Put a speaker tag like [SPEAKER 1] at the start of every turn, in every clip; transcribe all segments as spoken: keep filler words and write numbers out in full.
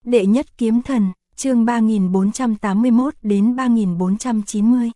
[SPEAKER 1] Đệ nhất kiếm thần, chương ba nghìn bốn trăm tám mươi mốt đến ba nghìn bốn trăm chín mươi.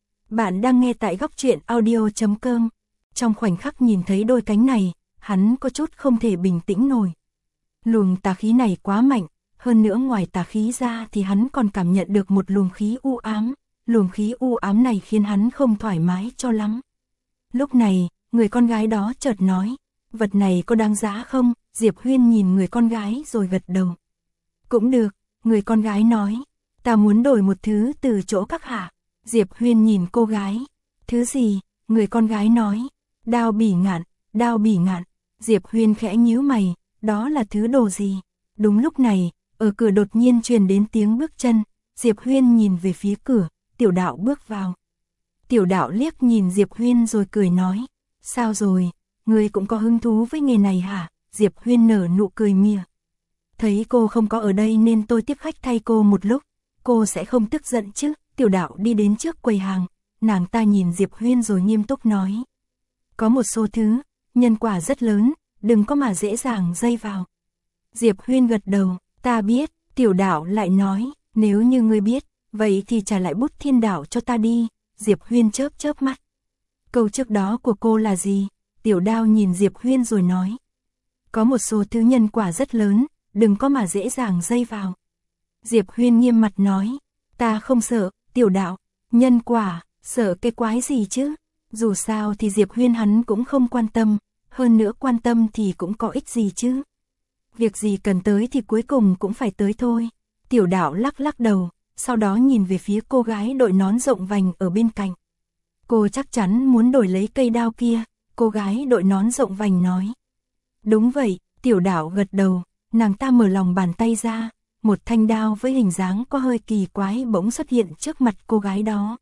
[SPEAKER 1] Bạn đang nghe tại góc truyện audio chấm com. Trong khoảnh khắc nhìn thấy đôi cánh này, hắn có chút không thể bình tĩnh nổi. Luồng tà khí này quá mạnh, hơn nữa ngoài tà khí ra thì hắn còn cảm nhận được một luồng khí u ám. Luồng khí u ám này khiến hắn không thoải mái cho lắm. Lúc này, người con gái đó chợt nói, vật này có đáng giá không? Diệp Huyên nhìn người con gái rồi gật đầu. Cũng được, người con gái nói, ta muốn đổi một thứ từ chỗ các hạ. Diệp Huyên nhìn cô gái, thứ gì? Người con gái nói, đao bỉ ngạn, đao bỉ ngạn. Diệp Huyên khẽ nhíu mày, đó là thứ đồ gì? Đúng lúc này, ở cửa đột nhiên truyền đến tiếng bước chân. Diệp Huyên nhìn về phía cửa, Tiểu Đạo bước vào. Tiểu Đạo liếc nhìn Diệp Huyên rồi cười nói, sao rồi, ngươi cũng có hứng thú với nghề này hả? Diệp Huyên nở nụ cười mỉa. Thấy cô không có ở đây nên tôi tiếp khách thay cô một lúc, cô sẽ không tức giận chứ? Tiểu Đạo đi đến trước quầy hàng, nàng ta nhìn Diệp Huyên rồi nghiêm túc nói. Có một số thứ, nhân quả rất lớn, đừng có mà dễ dàng dây vào. Diệp Huyên gật đầu, ta biết. Tiểu Đạo lại nói, nếu như ngươi biết, vậy thì trả lại bút thiên đạo cho ta đi. Diệp Huyên chớp chớp mắt. Câu trước đó của cô là gì? Tiểu Đao nhìn Diệp Huyên rồi nói. Có một số thứ nhân quả rất lớn, đừng có mà dễ dàng dây vào. Diệp Huyên nghiêm mặt nói, ta không sợ. Tiểu Đạo, nhân quả, sợ cái quái gì chứ? Dù sao thì Diệp Huyên hắn cũng không quan tâm, hơn nữa quan tâm thì cũng có ích gì chứ? Việc gì cần tới thì cuối cùng cũng phải tới thôi. Tiểu Đạo lắc lắc đầu, sau đó nhìn về phía cô gái đội nón rộng vành ở bên cạnh. Cô chắc chắn muốn đổi lấy cây đao kia, cô gái đội nón rộng vành nói. Đúng vậy, Tiểu Đạo gật đầu, nàng ta mở lòng bàn tay ra, một thanh đao với hình dáng có hơi kỳ quái bỗng xuất hiện trước mặt cô gái đó.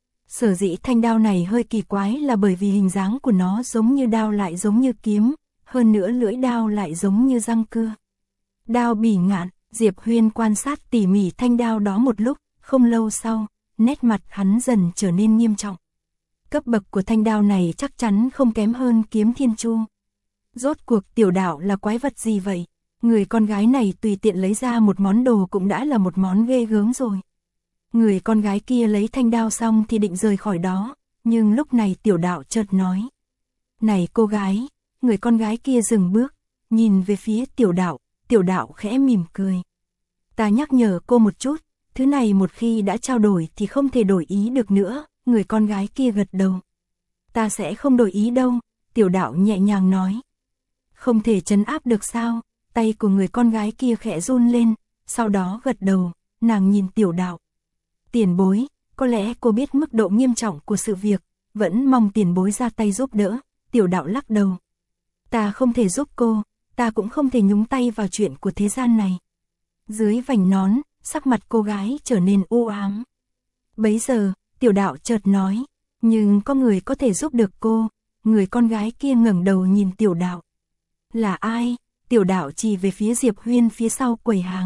[SPEAKER 1] Sở dĩ thanh đao này hơi kỳ quái là bởi vì hình dáng của nó giống như đao lại giống như kiếm, hơn nữa lưỡi đao lại giống như răng cưa. Đao bỉ ngạn. Diệp Huyên quan sát tỉ mỉ thanh đao đó một lúc, không lâu sau, nét mặt hắn dần trở nên nghiêm trọng. Cấp bậc của thanh đao này chắc chắn không kém hơn kiếm thiên chu. Rốt cuộc Tiểu Đạo là quái vật gì vậy? Người con gái này tùy tiện lấy ra một món đồ cũng đã là một món ghê gớm rồi. Người con gái kia lấy thanh đao xong thì định rời khỏi đó, nhưng lúc này Tiểu Đạo chợt nói. Này cô gái, người con gái kia dừng bước, nhìn về phía Tiểu Đạo. Tiểu Đạo khẽ mỉm cười. Ta nhắc nhở cô một chút, thứ này một khi đã trao đổi thì không thể đổi ý được nữa. Người con gái kia gật đầu. Ta sẽ không đổi ý đâu, Tiểu Đạo nhẹ nhàng nói. Không thể trấn áp được sao? Tay của người con gái kia khẽ run lên, sau đó gật đầu, nàng nhìn Tiểu Đạo. Tiền bối, có lẽ cô biết mức độ nghiêm trọng của sự việc, vẫn mong tiền bối ra tay giúp đỡ. Tiểu Đạo lắc đầu. Ta không thể giúp cô. Ta cũng không thể nhúng tay vào chuyện của thế gian này. Dưới vành nón, sắc mặt cô gái trở nên u ám. Bấy giờ, Tiểu Đạo chợt nói, nhưng có người có thể giúp được cô. Người con gái kia ngẩng đầu nhìn Tiểu Đạo. Là ai? Tiểu Đạo chỉ về phía Diệp Huyên phía sau quầy hàng.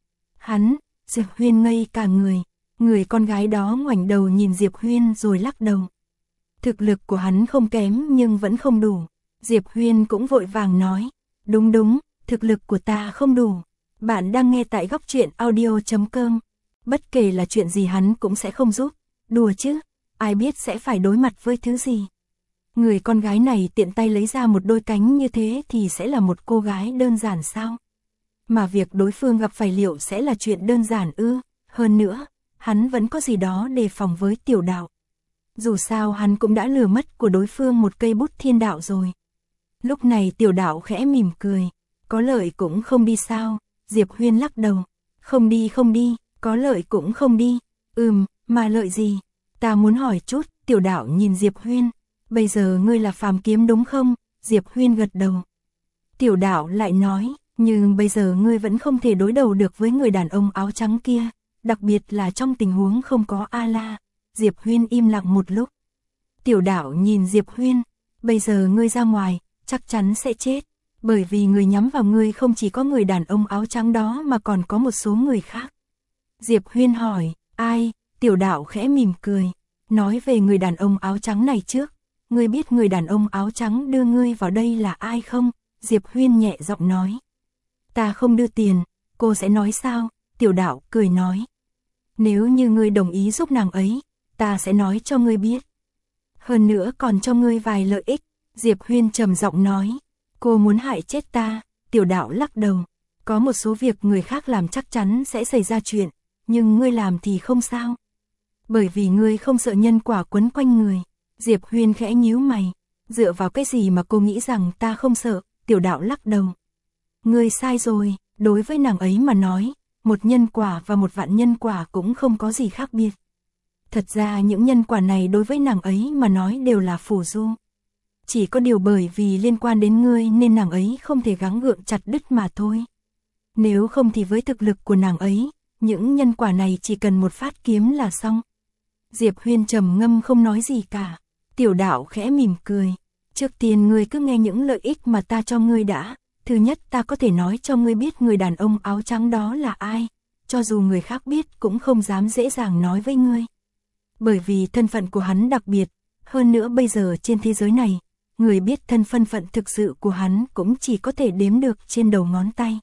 [SPEAKER 1] Hắn. Diệp Huyên ngây cả người. Người con gái đó ngoảnh đầu nhìn Diệp Huyên rồi lắc đầu. Thực lực của hắn không kém nhưng vẫn không đủ. Diệp Huyên cũng vội vàng nói. Đúng đúng, thực lực của ta không đủ. Bạn đang nghe tại góc truyện audio chấm com. Bất kể là chuyện gì hắn cũng sẽ không giúp. Đùa chứ, ai biết sẽ phải đối mặt với thứ gì. Người con gái này tiện tay lấy ra một đôi cánh như thế thì sẽ là một cô gái đơn giản sao? Mà việc đối phương gặp phải liệu sẽ là chuyện đơn giản ư? Hơn nữa, hắn vẫn có gì đó đề phòng với Tiểu Đạo. Dù sao hắn cũng đã lừa mất của đối phương một cây bút thiên đạo rồi. Lúc này Tiểu Đạo khẽ mỉm cười. Có lợi cũng không đi sao? Diệp Huyên lắc đầu. Không đi không đi, có lợi cũng không đi. Ừm, mà lợi gì? Ta muốn hỏi chút. Tiểu Đạo nhìn Diệp Huyên. Bây giờ ngươi là phàm kiếm đúng không? Diệp Huyên gật đầu. Tiểu Đạo lại nói, nhưng bây giờ ngươi vẫn không thể đối đầu được với người đàn ông áo trắng kia. Đặc biệt là trong tình huống không có A-la. Diệp Huyên im lặng một lúc. Tiểu Đạo nhìn Diệp Huyên. Bây giờ ngươi ra ngoài, chắc chắn sẽ chết, bởi vì người nhắm vào ngươi không chỉ có người đàn ông áo trắng đó mà còn có một số người khác. Diệp Huyên hỏi, ai? Tiểu Đạo khẽ mỉm cười, nói về người đàn ông áo trắng này trước. Ngươi biết người đàn ông áo trắng đưa ngươi vào đây là ai không? Diệp Huyên nhẹ giọng nói. Ta không đưa tiền, cô sẽ nói sao? Tiểu đạo cười nói. Nếu như ngươi đồng ý giúp nàng ấy, ta sẽ nói cho ngươi biết. Hơn nữa còn cho ngươi vài lợi ích. Diệp Huyên trầm giọng nói. Cô muốn hại chết ta? Tiểu đạo lắc đầu. Có một số việc người khác làm chắc chắn sẽ xảy ra chuyện, nhưng ngươi làm thì không sao. Bởi vì ngươi không sợ nhân quả quấn quanh người. Diệp Huyên khẽ nhíu mày. Dựa vào cái gì mà cô nghĩ rằng ta không sợ? Tiểu đạo lắc đầu. Ngươi sai rồi, đối với nàng ấy mà nói, một nhân quả và một vạn nhân quả cũng không có gì khác biệt. Thật ra những nhân quả này đối với nàng ấy mà nói đều là phù du. Chỉ có điều bởi vì liên quan đến ngươi nên nàng ấy không thể gắng gượng chặt đứt mà thôi. Nếu không thì với thực lực của nàng ấy, những nhân quả này chỉ cần một phát kiếm là xong. Diệp Huyên trầm ngâm không nói gì cả. Tiểu đạo khẽ mỉm cười. Trước tiên ngươi cứ nghe những lợi ích mà ta cho ngươi đã. Thứ nhất, ta có thể nói cho ngươi biết người đàn ông áo trắng đó là ai. Cho dù người khác biết cũng không dám dễ dàng nói với ngươi. Bởi vì thân phận của hắn đặc biệt. Hơn nữa bây giờ trên thế giới này, người biết thân phân phận thực sự của hắn cũng chỉ có thể đếm được trên đầu ngón tay.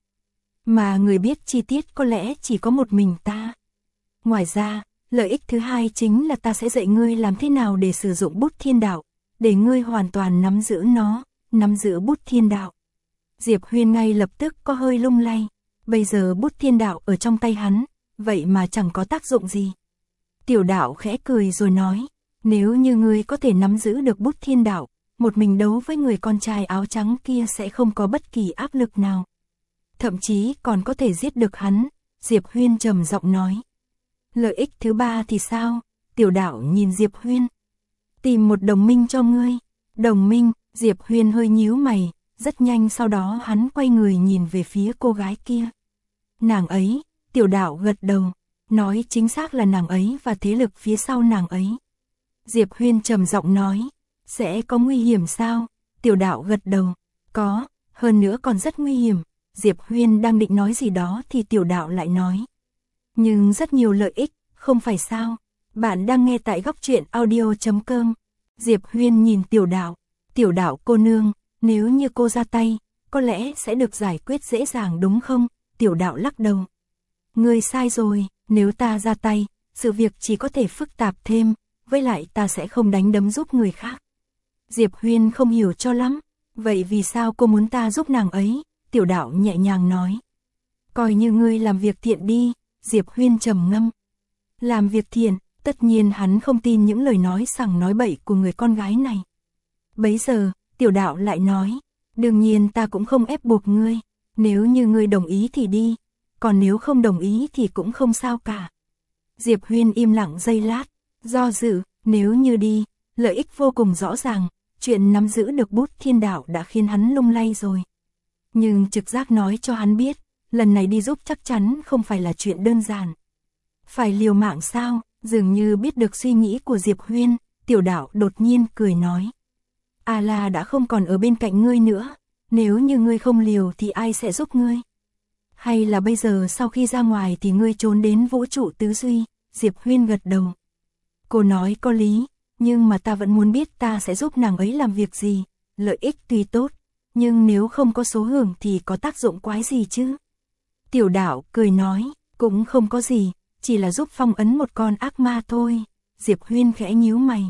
[SPEAKER 1] Mà người biết chi tiết có lẽ chỉ có một mình ta. Ngoài ra, lợi ích thứ hai chính là ta sẽ dạy ngươi làm thế nào để sử dụng bút thiên đạo, để ngươi hoàn toàn nắm giữ nó, nắm giữ bút thiên đạo. Diệp Huyên ngay lập tức có hơi lung lay. Bây giờ bút thiên đạo ở trong tay hắn, vậy mà chẳng có tác dụng gì. Tiểu đạo khẽ cười rồi nói, nếu như ngươi có thể nắm giữ được bút thiên đạo, một mình đấu với người con trai áo trắng kia sẽ không có bất kỳ áp lực nào. Thậm chí còn có thể giết được hắn. Diệp Huyên trầm giọng nói. Lợi ích thứ ba thì sao? Tiểu đạo nhìn Diệp Huyên. Tìm một đồng minh cho ngươi. Đồng minh? Diệp Huyên hơi nhíu mày. Rất nhanh sau đó hắn quay người nhìn về phía cô gái kia. Nàng ấy? Tiểu đạo gật đầu. Nói chính xác là nàng ấy và thế lực phía sau nàng ấy. Diệp Huyên trầm giọng nói. Sẽ có nguy hiểm sao? Tiểu đạo gật đầu. Có, hơn nữa còn rất nguy hiểm. Diệp Huyên đang định nói gì đó thì tiểu đạo lại nói. Nhưng rất nhiều lợi ích, không phải sao? Bạn đang nghe tại góc truyện audio chấm com. Diệp Huyên nhìn tiểu đạo. Tiểu đạo cô nương, nếu như cô ra tay, có lẽ sẽ được giải quyết dễ dàng đúng không? Tiểu đạo lắc đầu. Ngươi sai rồi, nếu ta ra tay, sự việc chỉ có thể phức tạp thêm, với lại ta sẽ không đánh đấm giúp người khác. Diệp Huyên không hiểu cho lắm. Vậy vì sao cô muốn ta giúp nàng ấy? Tiểu đạo nhẹ nhàng nói. Coi như ngươi làm việc thiện đi. Diệp Huyên trầm ngâm. Làm việc thiện? Tất nhiên hắn không tin những lời nói sằng nói bậy của người con gái này. Bấy giờ, tiểu đạo lại nói. Đương nhiên ta cũng không ép buộc ngươi. Nếu như ngươi đồng ý thì đi. Còn nếu không đồng ý thì cũng không sao cả. Diệp Huyên im lặng giây lát. Do dự, nếu như đi, lợi ích vô cùng rõ ràng. Chuyện nắm giữ được bút thiên đạo đã khiến hắn lung lay rồi. Nhưng trực giác nói cho hắn biết, lần này đi giúp chắc chắn không phải là chuyện đơn giản. Phải liều mạng sao? Dường như biết được suy nghĩ của Diệp Huyên, tiểu đạo đột nhiên cười nói. A La đã không còn ở bên cạnh ngươi nữa, nếu như ngươi không liều thì ai sẽ giúp ngươi? Hay là bây giờ sau khi ra ngoài thì ngươi trốn đến vũ trụ tứ duy? Diệp Huyên gật đầu. Cô nói có lý, nhưng mà ta vẫn muốn biết ta sẽ giúp nàng ấy làm việc gì. Lợi ích tuy tốt, nhưng nếu không có số hưởng thì có tác dụng quái gì chứ? Tiểu đạo cười nói, cũng không có gì, chỉ là giúp phong ấn một con ác ma thôi. Diệp Huyên khẽ nhíu mày.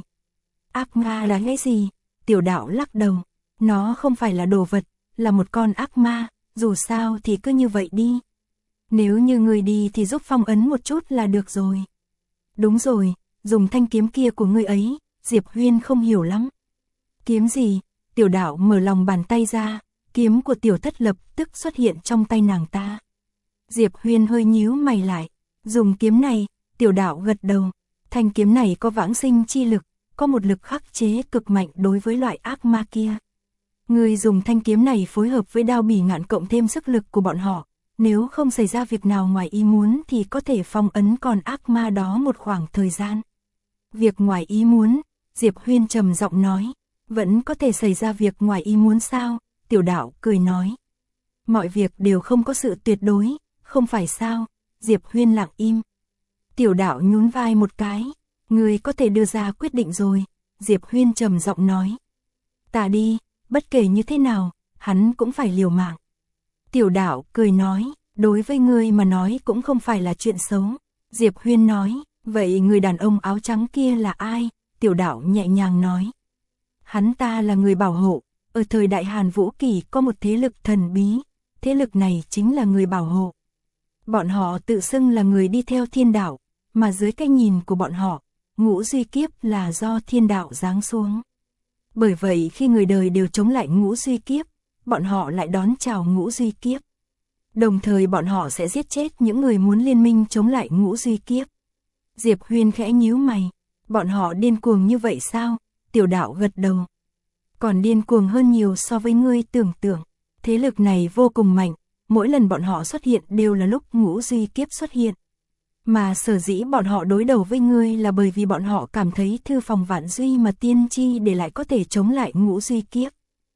[SPEAKER 1] Ác ma là cái gì? Tiểu đạo lắc đầu. Nó không phải là đồ vật, là một con ác ma, dù sao thì cứ như vậy đi. Nếu như người đi thì giúp phong ấn một chút là được rồi. Đúng rồi, dùng thanh kiếm kia của ngươi ấy. Diệp Huyên không hiểu lắm. Kiếm gì? Tiểu đạo mở lòng bàn tay ra, kiếm của tiểu thất lập tức xuất hiện trong tay nàng ta. Diệp Huyên hơi nhíu mày lại. Dùng kiếm này? Tiểu đạo gật đầu. Thanh kiếm này có vãng sinh chi lực, có một lực khắc chế cực mạnh đối với loại ác ma kia. Người dùng thanh kiếm này phối hợp với đao bỉ ngạn cộng thêm sức lực của bọn họ. Nếu không xảy ra việc nào ngoài ý muốn thì có thể phong ấn con ác ma đó một khoảng thời gian. Việc ngoài ý muốn? Diệp Huyên trầm giọng nói. Vẫn có thể xảy ra việc ngoài ý muốn sao? Tiểu đạo cười nói. Mọi việc đều không có sự tuyệt đối, không phải sao? Diệp Huyên lặng im. Tiểu đạo nhún vai một cái. Người có thể đưa ra quyết định rồi. Diệp Huyên trầm giọng nói. Ta đi, bất kể như thế nào, hắn cũng phải liều mạng. Tiểu đạo cười nói. đối với ngươi mà nói cũng không phải là chuyện xấu. Diệp Huyên nói, vậy người đàn ông áo trắng kia là ai? Tiểu đạo nhẹ nhàng nói. Hắn ta là người bảo hộ, ở thời đại Hàn Vũ Kỳ có một thế lực thần bí, thế lực này chính là người bảo hộ. Bọn họ tự xưng là người đi theo thiên đạo, mà dưới cái nhìn của bọn họ, ngũ duy kiếp là do thiên đạo giáng xuống. Bởi vậy khi người đời đều chống lại ngũ duy kiếp, bọn họ lại đón chào ngũ duy kiếp. Đồng thời bọn họ sẽ giết chết những người muốn liên minh chống lại ngũ duy kiếp. Diệp Huyên khẽ nhíu mày, bọn họ điên cuồng như vậy sao? Tiểu đạo gật đầu. Còn điên cuồng hơn nhiều so với ngươi tưởng tượng. Thế lực này vô cùng mạnh, mỗi lần bọn họ xuất hiện đều là lúc ngũ duy kiếp xuất hiện. Mà sở dĩ bọn họ đối đầu với ngươi là bởi vì bọn họ cảm thấy thư phòng vạn duy mà tiên tri để lại có thể chống lại ngũ duy kiếp.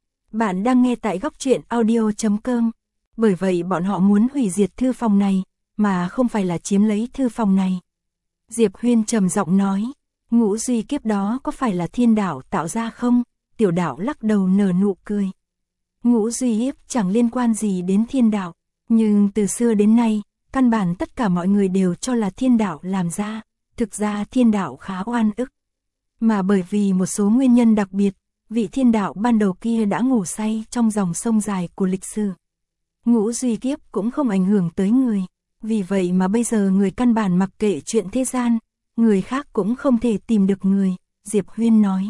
[SPEAKER 1] Bạn đang nghe tại góc truyện audio chấm com. Bởi vậy bọn họ muốn hủy diệt thư phòng này, mà không phải là chiếm lấy thư phòng này. Diệp Huyên trầm giọng nói, ngũ duy kiếp đó có phải là thiên đạo tạo ra không? Tiểu đạo lắc đầu nở nụ cười. Ngũ duy kiếp chẳng liên quan gì đến thiên đạo, nhưng từ xưa đến nay, căn bản tất cả mọi người đều cho là thiên đạo làm ra, thực ra thiên đạo khá oan ức. Mà bởi vì một số nguyên nhân đặc biệt, vị thiên đạo ban đầu kia đã ngủ say trong dòng sông dài của lịch sử. Ngũ duy kiếp cũng không ảnh hưởng tới người, vì vậy mà bây giờ người căn bản mặc kệ chuyện thế gian, người khác cũng không thể tìm được người, Diệp Huyên nói.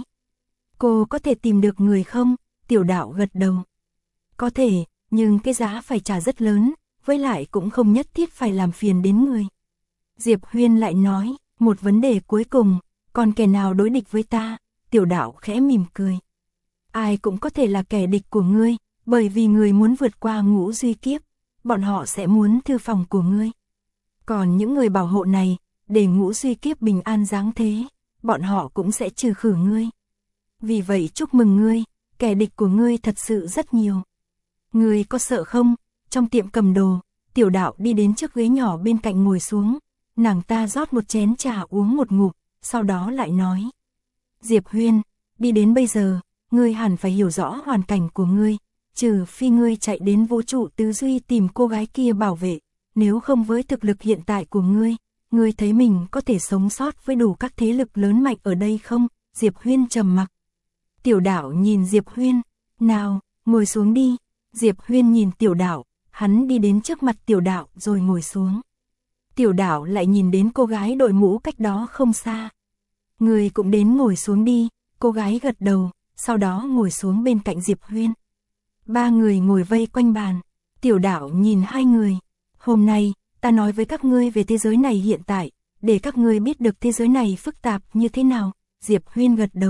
[SPEAKER 1] Cô có thể tìm được người không? Tiểu đạo gật đầu. Có thể, nhưng cái giá phải trả rất lớn, với lại cũng không nhất thiết phải làm phiền đến người. Diệp Huyên lại nói, một vấn đề cuối cùng, còn kẻ nào đối địch với ta? Tiểu đạo khẽ mỉm cười. Ai cũng có thể là kẻ địch của ngươi, bởi vì người muốn vượt qua ngũ duy kiếp, bọn họ sẽ muốn thư phòng của ngươi. Còn những người bảo hộ này, để ngũ duy kiếp bình an giáng thế, bọn họ cũng sẽ trừ khử ngươi. Vì vậy chúc mừng ngươi, kẻ địch của ngươi thật sự rất nhiều. Ngươi có sợ không? Trong tiệm cầm đồ, tiểu đạo đi đến chiếc ghế nhỏ bên cạnh ngồi xuống, nàng ta rót một chén trà uống một ngụm, sau đó lại nói. Diệp Huyên, đi đến bây giờ, ngươi hẳn phải hiểu rõ hoàn cảnh của ngươi, trừ phi ngươi chạy đến vũ trụ tứ duy tìm cô gái kia bảo vệ, nếu không với thực lực hiện tại của ngươi, ngươi thấy mình có thể sống sót với đủ các thế lực lớn mạnh ở đây không? Diệp Huyên trầm mặc. Tiểu đạo nhìn Diệp Huyên, nào, ngồi xuống đi. Diệp Huyên nhìn tiểu đạo, hắn đi đến trước mặt tiểu đạo rồi ngồi xuống. Tiểu đạo lại nhìn đến cô gái đội mũ cách đó không xa. Người cũng đến ngồi xuống đi, cô gái gật đầu, sau đó ngồi xuống bên cạnh Diệp Huyên. Ba người ngồi vây quanh bàn, tiểu đạo nhìn hai người. Hôm nay, ta nói với các ngươi về thế giới này hiện tại, để các ngươi biết được thế giới này phức tạp như thế nào. Diệp Huyên gật đầu.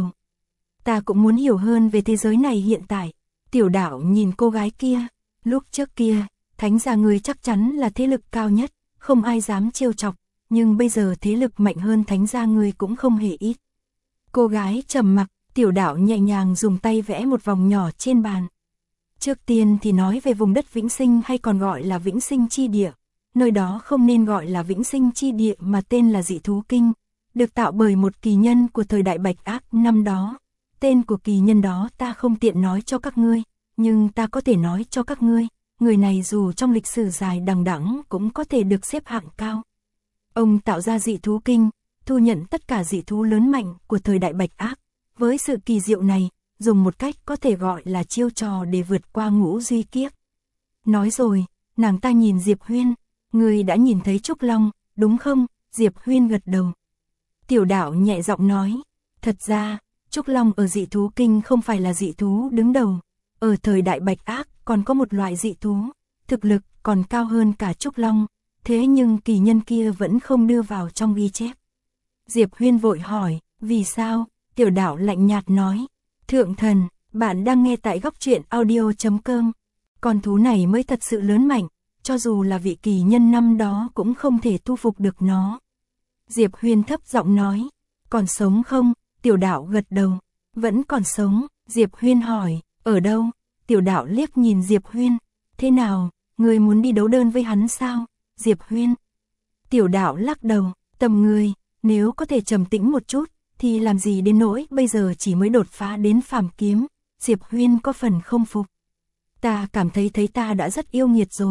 [SPEAKER 1] Ta cũng muốn hiểu hơn về thế giới này hiện tại. Tiểu đạo nhìn cô gái kia, lúc trước kia, thánh gia ngươi chắc chắn là thế lực cao nhất, không ai dám trêu chọc, nhưng bây giờ thế lực mạnh hơn thánh gia ngươi cũng không hề ít. Cô gái trầm mặc, tiểu đạo nhẹ nhàng dùng tay vẽ một vòng nhỏ trên bàn. Trước tiên thì nói về vùng đất Vĩnh Sinh hay còn gọi là Vĩnh Sinh chi địa, nơi đó không nên gọi là Vĩnh Sinh chi địa mà tên là Dị Thú Kinh, được tạo bởi một kỳ nhân của thời đại Bạch Ác năm đó. Tên của kỳ nhân đó ta không tiện nói cho các ngươi, nhưng ta có thể nói cho các ngươi, người này dù trong lịch sử dài đằng đẵng cũng có thể được xếp hạng cao. Ông tạo ra dị thú kinh, thu nhận tất cả dị thú lớn mạnh của thời đại Bạch Ác. Với sự kỳ diệu này, dùng một cách có thể gọi là chiêu trò để vượt qua ngũ duy kiếp. Nói rồi, nàng ta nhìn Diệp Huyên, người đã nhìn thấy Trúc Long, đúng không? Diệp Huyên gật đầu. Tiểu đạo nhẹ giọng nói, thật ra, Trúc Long ở dị thú kinh không phải là dị thú đứng đầu. Ở thời đại Bạch Ác còn có một loại dị thú, thực lực còn cao hơn cả Trúc Long, thế nhưng kỳ nhân kia vẫn không đưa vào trong ghi chép. Diệp Huyên vội hỏi, vì sao? Tiểu đạo lạnh nhạt nói, thượng thần, bạn đang nghe tại góc truyện audio chấm com. Con thú này mới thật sự lớn mạnh, cho dù là vị kỳ nhân năm đó cũng không thể thu phục được nó. Diệp Huyên thấp giọng nói, còn sống không? Tiểu đạo gật đầu, vẫn còn sống. Diệp Huyên hỏi, ở đâu? Tiểu đạo liếc nhìn Diệp Huyên, thế nào, người muốn đi đấu đơn với hắn sao? Diệp Huyên. Tiểu đạo lắc đầu, tầm người, nếu có thể trầm tĩnh một chút, thì làm gì đến nỗi bây giờ chỉ mới đột phá đến phàm kiếm. Diệp Huyên có phần không phục. Ta cảm thấy thấy ta đã rất yêu nghiệt rồi,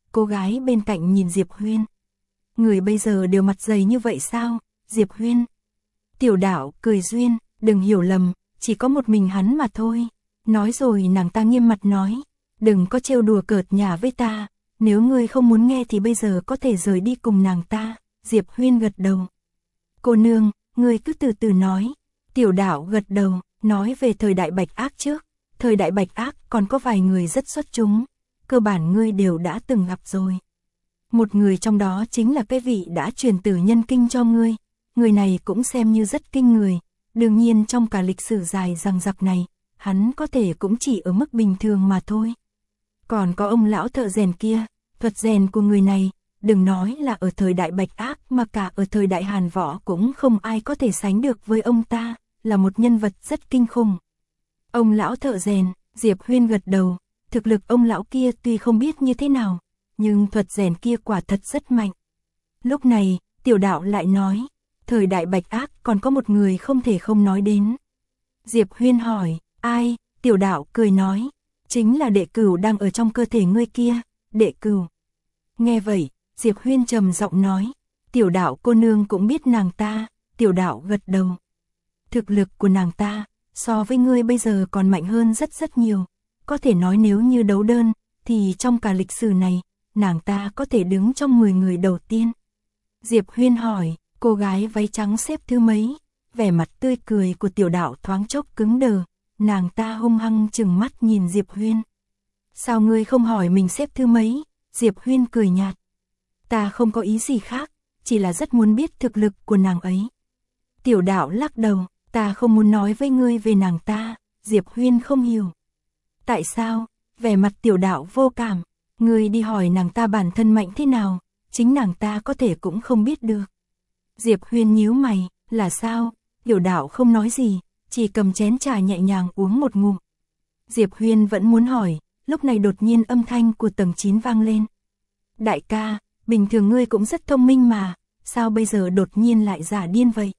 [SPEAKER 1] cô gái bên cạnh nhìn Diệp Huyên. Người bây giờ đều mặt dày như vậy sao, Diệp Huyên? Tiểu Đạo cười duyên, đừng hiểu lầm, chỉ có một mình hắn mà thôi. Nói rồi nàng ta nghiêm mặt nói, đừng có trêu đùa cợt nhả với ta, nếu ngươi không muốn nghe thì bây giờ có thể rời đi cùng nàng ta. Diệp Huyên gật đầu. Cô nương, ngươi cứ từ từ nói. Tiểu Đạo gật đầu, nói về thời đại Bạch Ác trước. Thời đại Bạch Ác còn có vài người rất xuất chúng, cơ bản ngươi đều đã từng gặp rồi. Một người trong đó chính là cái vị đã truyền tử nhân kinh cho ngươi. Người này cũng xem như rất kinh người. Đương nhiên trong cả lịch sử dài dằng dặc này, hắn có thể cũng chỉ ở mức bình thường mà thôi. Còn có ông lão thợ rèn kia, thuật rèn của người này, đừng nói là ở thời đại Bạch Ác mà cả ở thời đại Hàn Võ cũng không ai có thể sánh được với ông ta, là một nhân vật rất kinh khủng. Ông lão thợ rèn, Diệp Huyên gật đầu, thực lực ông lão kia tuy không biết như thế nào, nhưng thuật rèn kia quả thật rất mạnh. Lúc này, Tiểu Đạo lại nói, thời đại Bạch Ác còn có một người không thể không nói đến. Diệp Huyên hỏi, ai? Tiểu Đạo cười nói, chính là Đệ Cửu đang ở trong cơ thể ngươi kia, Đệ Cửu. Nghe vậy, Diệp Huyên trầm giọng nói, Tiểu Đạo cô nương cũng biết nàng ta. Tiểu Đạo gật đầu. Thực lực của nàng ta, so với ngươi bây giờ còn mạnh hơn rất rất nhiều. Có thể nói nếu như đấu đơn, thì trong cả lịch sử này, nàng ta có thể đứng trong mười người đầu tiên. Diệp Huyên hỏi, cô gái váy trắng xếp thứ mấy? Vẻ mặt tươi cười của Tiểu Đạo thoáng chốc cứng đờ, nàng ta hung hăng trừng mắt nhìn Diệp Huyên. Sao ngươi không hỏi mình xếp thứ mấy? Diệp Huyên cười nhạt. Ta không có ý gì khác, chỉ là rất muốn biết thực lực của nàng ấy. Tiểu Đạo lắc đầu, ta không muốn nói với ngươi về nàng ta. Diệp Huyên không hiểu. Tại sao? Vẻ mặt Tiểu Đạo vô cảm. Ngươi đi hỏi nàng ta bản thân mạnh thế nào, chính nàng ta có thể cũng không biết được. Diệp Huyên nhíu mày, là sao? Tiểu Đạo không nói gì, chỉ cầm chén trà nhẹ nhàng uống một ngụm. Diệp Huyên vẫn muốn hỏi, lúc này đột nhiên âm thanh của tầng chín vang lên. Đại ca, bình thường ngươi cũng rất thông minh mà, sao bây giờ đột nhiên lại giả điên vậy?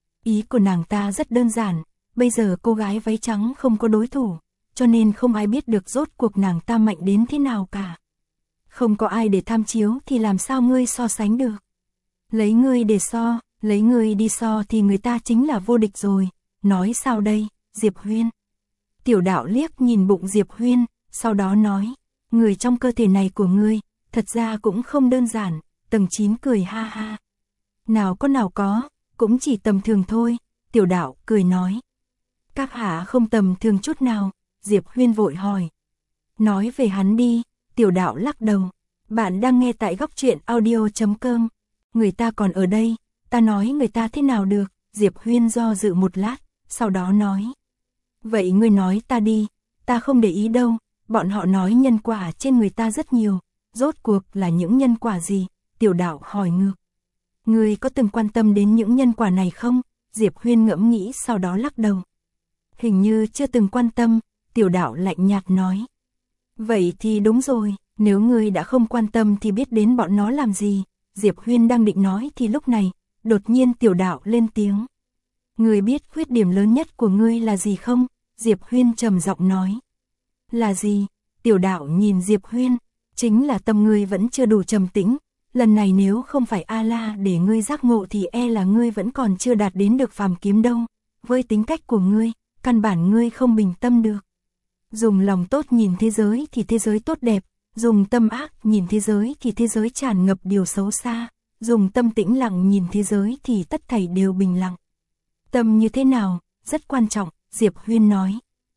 [SPEAKER 1] Ý của nàng ta rất đơn giản, bây giờ cô gái váy trắng không có đối thủ, cho nên không ai biết được rốt cuộc nàng ta mạnh đến thế nào cả. Không có ai để tham chiếu thì làm sao ngươi so sánh được? Lấy ngươi để so, lấy ngươi đi so thì người ta chính là vô địch rồi. Nói sao đây, Diệp Huyên? Tiểu Đạo liếc nhìn bụng Diệp Huyên, sau đó nói, người trong cơ thể này của ngươi, thật ra cũng không đơn giản. Tầng chín cười ha ha. Nào có nào có, cũng chỉ tầm thường thôi. Tiểu Đạo cười nói. Các hạ không tầm thường chút nào. Diệp Huyên vội hỏi. Nói về hắn đi. Tiểu Đạo lắc đầu. Bạn đang nghe tại góc truyện audio chấm com. Người ta còn ở đây, ta nói người ta thế nào được? Diệp Huyên do dự một lát, sau đó nói. Vậy ngươi nói ta đi, ta không để ý đâu. Bọn họ nói nhân quả trên người ta rất nhiều, rốt cuộc là những nhân quả gì? Tiểu Đạo hỏi ngược. Ngươi có từng quan tâm đến những nhân quả này không? Diệp Huyên ngẫm nghĩ sau đó lắc đầu. Hình như chưa từng quan tâm. Tiểu Đạo lạnh nhạt nói. Vậy thì đúng rồi, nếu ngươi đã không quan tâm thì biết đến bọn nó làm gì? Diệp Huyên đang định nói thì lúc này, đột nhiên Tiểu Đạo lên tiếng. Ngươi biết khuyết điểm lớn nhất của ngươi là gì không? Diệp Huyên trầm giọng nói. Là gì? Tiểu Đạo nhìn Diệp Huyên, chính là tâm ngươi vẫn chưa đủ trầm tĩnh. Lần này nếu không phải A-la để ngươi giác ngộ thì e là ngươi vẫn còn chưa đạt đến được phàm kiếm đâu. Với tính cách của ngươi, căn bản ngươi không bình tâm được. Dùng lòng tốt nhìn thế giới thì thế giới tốt đẹp, dùng tâm ác nhìn thế giới thì thế giới tràn ngập điều xấu xa, dùng tâm tĩnh lặng nhìn thế giới thì tất thảy đều bình lặng. Tâm như thế nào, rất quan trọng, Diệp Huyên nói.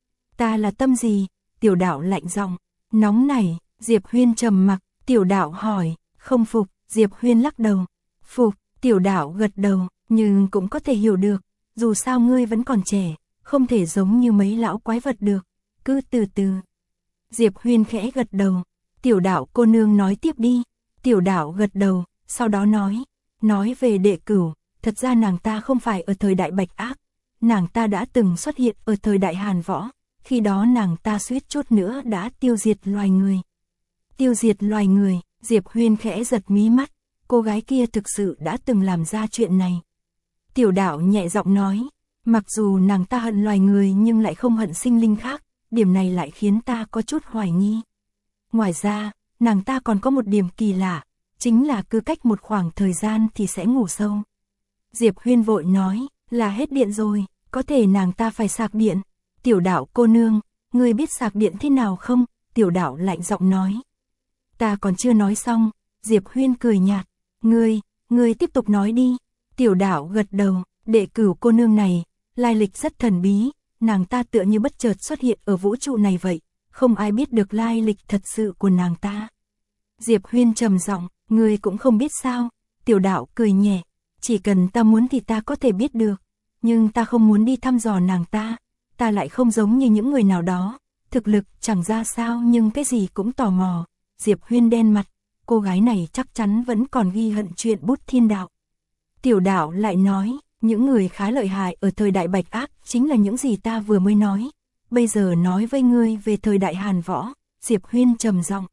[SPEAKER 1] Ta là tâm gì? Tiểu Đạo lạnh giọng, nóng nảy. Diệp Huyên trầm mặc. Tiểu Đạo hỏi, không phục? Diệp Huyên lắc đầu. Phục. Tiểu Đạo gật đầu, nhưng cũng có thể hiểu được, dù sao ngươi vẫn còn trẻ, không thể giống như mấy lão quái vật được, cứ từ từ. Diệp Huyên khẽ gật đầu. Tiểu Đạo cô nương nói tiếp đi. Tiểu Đạo gật đầu, sau đó nói, nói về Đệ Cửu, thật ra nàng ta không phải ở thời đại Bạch Ác, nàng ta đã từng xuất hiện ở thời đại Hàn Võ, khi đó nàng ta suýt chút nữa đã tiêu diệt loài người. Tiêu diệt loài người? Diệp Huyên khẽ giật mí mắt, cô gái kia thực sự đã từng làm ra chuyện này. Tiểu Đạo nhẹ giọng nói, mặc dù nàng ta hận loài người nhưng lại không hận sinh linh khác, điểm này lại khiến ta có chút hoài nghi. Ngoài ra, nàng ta còn có một điểm kỳ lạ, chính là cứ cách một khoảng thời gian thì sẽ ngủ sâu. Diệp Huyên vội nói, là hết điện rồi, có thể nàng ta phải sạc điện. Tiểu Đạo cô nương, ngươi biết sạc điện thế nào không? Tiểu Đạo lạnh giọng nói. Ta còn chưa nói xong, Diệp Huyên cười nhạt, ngươi, ngươi tiếp tục nói đi. Tiểu Đạo gật đầu, đệ cửu cô nương này, lai lịch rất thần bí, nàng ta tựa như bất chợt xuất hiện ở vũ trụ này vậy, không ai biết được lai lịch thật sự của nàng ta. Diệp Huyên trầm giọng, ngươi cũng không biết sao? Tiểu Đạo cười nhẹ, chỉ cần ta muốn thì ta có thể biết được, nhưng ta không muốn đi thăm dò nàng ta, ta lại không giống như những người nào đó, thực lực chẳng ra sao nhưng cái gì cũng tò mò. Diệp Huyên đen mặt, cô gái này chắc chắn vẫn còn ghi hận chuyện Bút Thiên Đạo. Tiểu Đạo lại nói, những người khá lợi hại ở thời đại Bạch Ác chính là những gì ta vừa mới nói, bây giờ nói với ngươi về thời đại Hàn Võ. Diệp Huyên trầm giọng.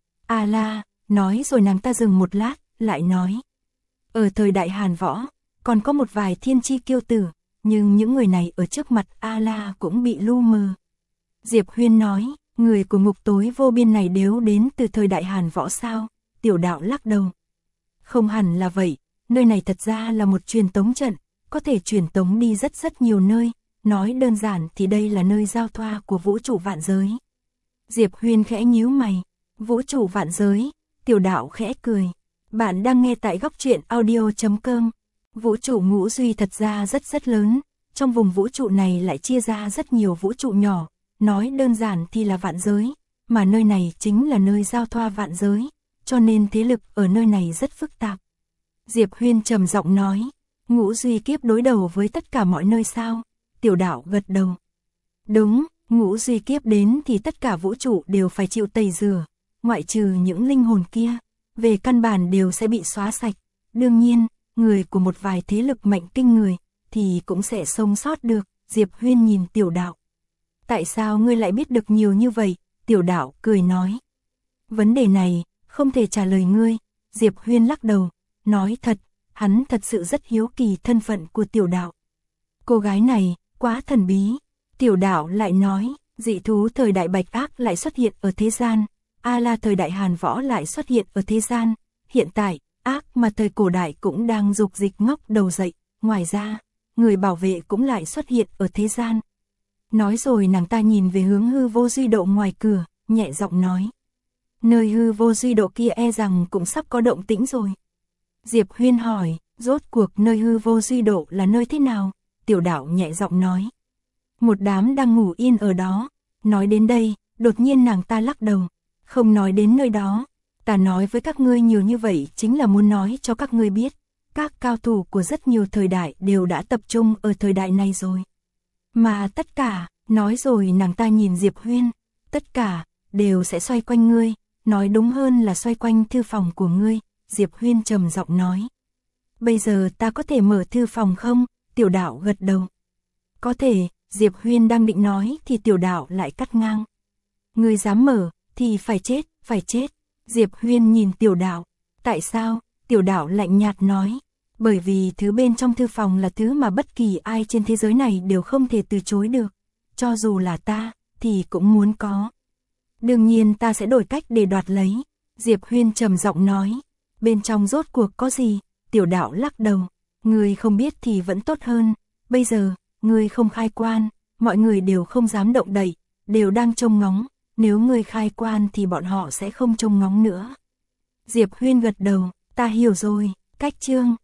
[SPEAKER 1] A la, nói rồi nàng ta dừng một lát, lại nói. Ở thời đại Hàn Võ, còn có một vài thiên chi kiêu tử, nhưng những người này ở trước mặt A la cũng bị lu mờ. Diệp Huyên nói, người của ngục tối vô biên này đều đến từ thời đại Hàn Võ sao? Tiểu Đạo lắc đầu. Không hẳn là vậy, nơi này thật ra là một truyền tống trận, có thể truyền tống đi rất rất nhiều nơi, nói đơn giản thì đây là nơi giao thoa của vũ trụ vạn giới. Diệp Huyên khẽ nhíu mày, vũ trụ vạn giới. Tiểu Đạo khẽ cười. Bạn đang nghe tại góc truyện audio chấm com. Vũ trụ ngũ duy thật ra rất rất lớn, trong vùng vũ trụ này lại chia ra rất nhiều vũ trụ nhỏ, nói đơn giản thì là vạn giới, mà nơi này chính là nơi giao thoa vạn giới, cho nên thế lực ở nơi này rất phức tạp. Diệp Huyên trầm giọng nói, ngũ duy kiếp đối đầu với tất cả mọi nơi sao? Tiểu Đạo gật đầu. Đúng, ngũ duy kiếp đến thì tất cả vũ trụ đều phải chịu tẩy rửa, ngoại trừ những linh hồn kia, về căn bản đều sẽ bị xóa sạch. Đương nhiên, người của một vài thế lực mạnh kinh người thì cũng sẽ sống sót được. Diệp Huyên nhìn Tiểu Đạo. Tại sao ngươi lại biết được nhiều như vậy? Tiểu Đạo cười nói. Vấn đề này, không thể trả lời ngươi. Diệp Huyên lắc đầu, nói thật, hắn thật sự rất hiếu kỳ thân phận của Tiểu Đạo. Cô gái này, quá thần bí. Tiểu Đạo lại nói, dị thú thời đại Bạch Ác lại xuất hiện ở thế gian, A la thời đại Hàn Võ lại xuất hiện ở thế gian, hiện tại, ác mà thời cổ đại cũng đang dục dịch ngóc đầu dậy, ngoài ra, người bảo vệ cũng lại xuất hiện ở thế gian. Nói rồi nàng ta nhìn về hướng hư vô duy độ ngoài cửa, nhẹ giọng nói. Nơi hư vô duy độ kia e rằng cũng sắp có động tĩnh rồi. Diệp Huyên hỏi, rốt cuộc nơi hư vô duy độ là nơi thế nào? Tiểu Đạo nhẹ giọng nói. Một đám đang ngủ yên ở đó. Nói đến đây, đột nhiên nàng ta lắc đầu. Không nói đến nơi đó. Ta nói với các ngươi nhiều như vậy chính là muốn nói cho các ngươi biết. Các cao thủ của rất nhiều thời đại đều đã tập trung ở thời đại này rồi. Mà tất cả, nói rồi nàng ta nhìn Diệp Huyên. Tất cả, đều sẽ xoay quanh ngươi. Nói đúng hơn là xoay quanh thư phòng của ngươi. Diệp Huyên trầm giọng nói. Bây giờ ta có thể mở thư phòng không? Tiểu Đạo gật đầu. Có thể. Diệp Huyên đang định nói thì Tiểu Đạo lại cắt ngang. Ngươi dám mở thì phải chết, phải chết. Diệp Huyên nhìn Tiểu Đạo. Tại sao? Tiểu Đạo lạnh nhạt nói. Bởi vì thứ bên trong thư phòng là thứ mà bất kỳ ai trên thế giới này đều không thể từ chối được. Cho dù là ta, thì cũng muốn có. Đương nhiên ta sẽ đổi cách để đoạt lấy. Diệp Huyên trầm giọng nói. Bên trong rốt cuộc có gì? Tiểu Đạo lắc đầu. Ngươi không biết thì vẫn tốt hơn. Bây giờ, ngươi không khai quan, mọi người đều không dám động đậy, đều đang trông ngóng. Nếu ngươi khai quan thì bọn họ sẽ không trông ngóng nữa. Diệp Huyên gật đầu. Ta hiểu rồi. Cách chương